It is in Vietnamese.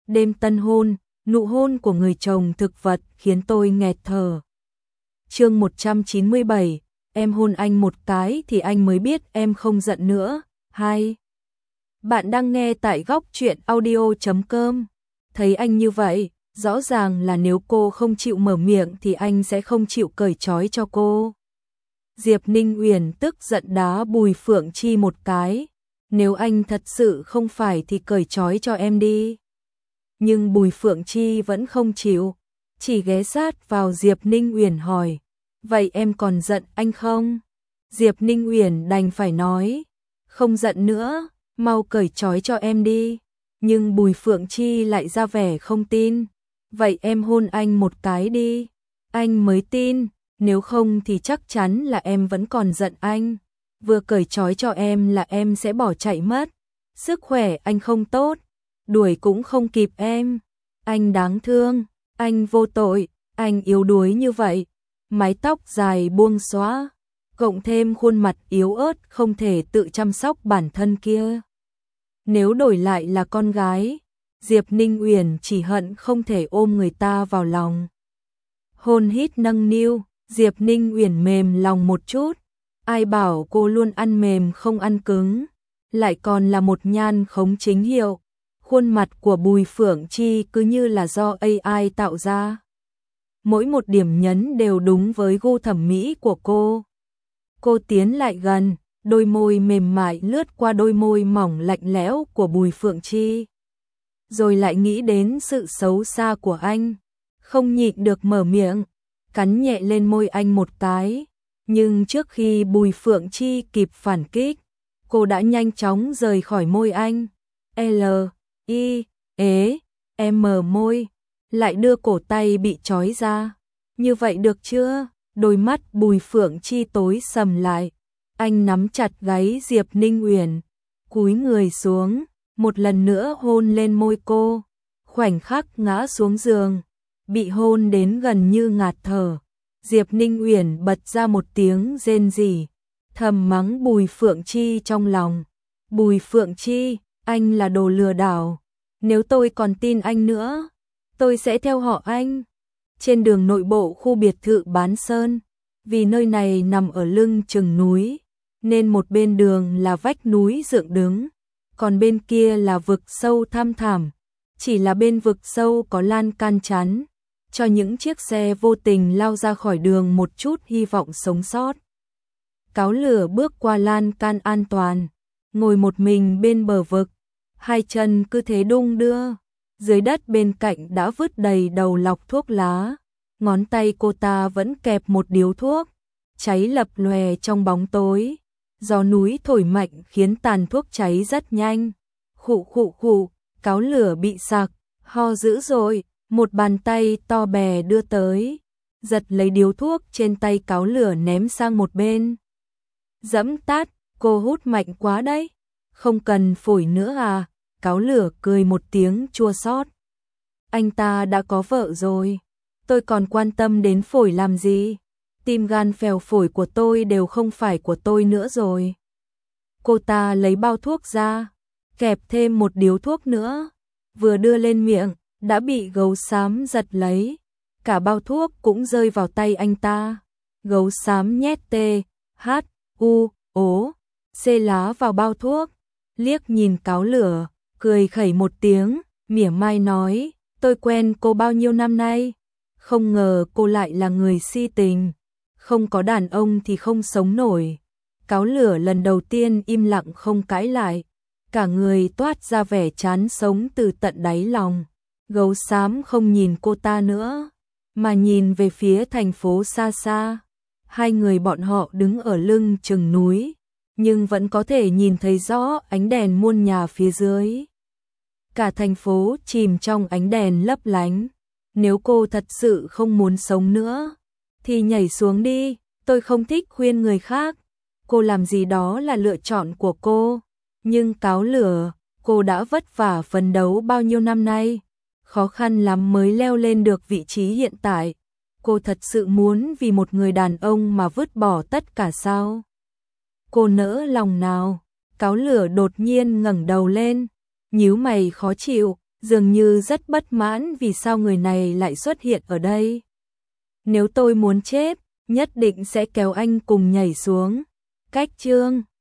Đêm tân hôn, nụ hôn của người chồng thực vật khiến tôi nghẹt thở. Chương 197, em hôn anh một cái thì anh mới biết em không giận nữa. 2. Bạn đang nghe tại góc truyện audio.com. Thấy anh như vậy, rõ ràng là nếu cô không chịu mở miệng thì anh sẽ không chịu cởi trói cho cô. Diệp Ninh Uyển tức giận đá Bùi Phượng Chi một cái. Nếu anh thật sự không phải thì cởi trói cho em đi. Nhưng Bùi Phượng Chi vẫn không chịu, chỉ ghé sát vào Diệp Ninh Uyển hỏi, vậy em còn giận anh không? Diệp Ninh Uyển đành phải nói, không giận nữa, mau cởi trói cho em đi. Nhưng Bùi Phượng Chi lại ra vẻ không tin, vậy em hôn anh một cái đi, anh mới tin, nếu không thì chắc chắn là em vẫn còn giận anh. Vừa cởi trói cho em là em sẽ bỏ chạy mất, sức khỏe anh không tốt, đuổi cũng không kịp em. Anh đáng thương, anh vô tội, anh yếu đuối như vậy, mái tóc dài buông xõa, cộng thêm khuôn mặt yếu ớt không thể tự chăm sóc bản thân kia. Nếu đổi lại là con gái, Diệp Ninh Uyển chỉ hận không thể ôm người ta vào lòng. Hôn hít nâng niu, Diệp Ninh Uyển mềm lòng một chút, ai bảo cô luôn ăn mềm không ăn cứng, lại còn là một nhan khống chính hiệu. Khuôn mặt của Bùi Phượng Chi cứ như là do AI tạo ra. Mỗi một điểm nhấn đều đúng với gu thẩm mỹ của cô. Cô tiến lại gần, đôi môi mềm mại lướt qua đôi môi mỏng lạnh lẽo của Bùi Phượng Chi. Rồi lại nghĩ đến sự xấu xa của anh, không nhịn được mở miệng, cắn nhẹ lên môi anh một cái. Nhưng trước khi Bùi Phượng Chi kịp phản kích, cô đã nhanh chóng rời khỏi môi anh. Em mở môi, lại đưa cổ tay bị trói ra. Như vậy được chưa? Đôi mắt Bùi Phượng Chi tối sầm lại. Anh nắm chặt gáy Diệp Ninh Uyển, cúi người xuống, một lần nữa hôn lên môi cô. Khoảnh khắc ngã xuống giường, bị hôn đến gần như ngạt thở. Diệp Ninh Uyển bật ra một tiếng rên rỉ, thầm mắng Bùi Phượng Chi trong lòng. Bùi Phượng Chi, anh là đồ lừa đảo. Nếu tôi còn tin anh nữa, tôi sẽ theo họ anh. Trên đường nội bộ khu biệt thự Bán Sơn, vì nơi này nằm ở lưng chừng núi, nên một bên đường là vách núi dựng đứng, còn bên kia là vực sâu thăm thẳm. Chỉ là bên vực sâu có lan can chắn, cho những chiếc xe vô tình lao ra khỏi đường một chút hy vọng sống sót. Cáo Lửa bước qua lan can an toàn, ngồi một mình bên bờ vực, hai chân cứ thế đung đưa. Dưới đất bên cạnh đã vứt đầy đầu lọc thuốc lá, ngón tay cô ta vẫn kẹp một điếu thuốc, cháy lập lòe trong bóng tối. Gió núi thổi mạnh khiến tàn thuốc cháy rất nhanh. Khụ khụ khụ, Cáo Lửa bị sặc, ho dữ dội, một bàn tay to bè đưa tới, giật lấy điếu thuốc trên tay Cáo Lửa ném sang một bên. Dẫm tát, cô hút mạnh quá đấy, không cần phổi nữa à? Cáo Lửa cười một tiếng chua xót. Anh ta đã có vợ rồi, tôi còn quan tâm đến phổi làm gì? Tim gan phèo phổi của tôi đều không phải của tôi nữa rồi. Cô ta lấy bao thuốc ra, kẹp thêm một điếu thuốc nữa, vừa đưa lên miệng, đã bị gấu xám giật lấy. Cả bao thuốc cũng rơi vào tay anh ta. Gấu xám nhét THUO lá vào bao thuốc, liếc nhìn Cáo Lửa, cười khẩy một tiếng, mỉa mai nói, tôi quen cô bao nhiêu năm nay, không ngờ cô lại là người si tình, không có đàn ông thì không sống nổi. Cáo Lửa lần đầu tiên im lặng không cãi lại, cả người toát ra vẻ chán sống từ tận đáy lòng. Gấu xám không nhìn cô ta nữa, mà nhìn về phía thành phố xa xa. Hai người bọn họ đứng ở lưng chừng núi, nhưng vẫn có thể nhìn thấy rõ ánh đèn muôn nhà phía dưới. Cả thành phố chìm trong ánh đèn lấp lánh. Nếu cô thật sự không muốn sống nữa, thì nhảy xuống đi, tôi không thích khuyên người khác. Cô làm gì đó là lựa chọn của cô. Nhưng Cáo Lửa, cô đã vất vả phấn đấu bao nhiêu năm nay, khó khăn lắm mới leo lên được vị trí hiện tại. Cô thật sự muốn vì một người đàn ông mà vứt bỏ tất cả sao? Cô nỡ lòng nào? Cáo Lửa đột nhiên ngẩng đầu lên, nhíu mày khó chịu, dường như rất bất mãn vì sao người này lại xuất hiện ở đây. Nếu tôi muốn chết, nhất định sẽ kéo anh cùng nhảy xuống. Cách chương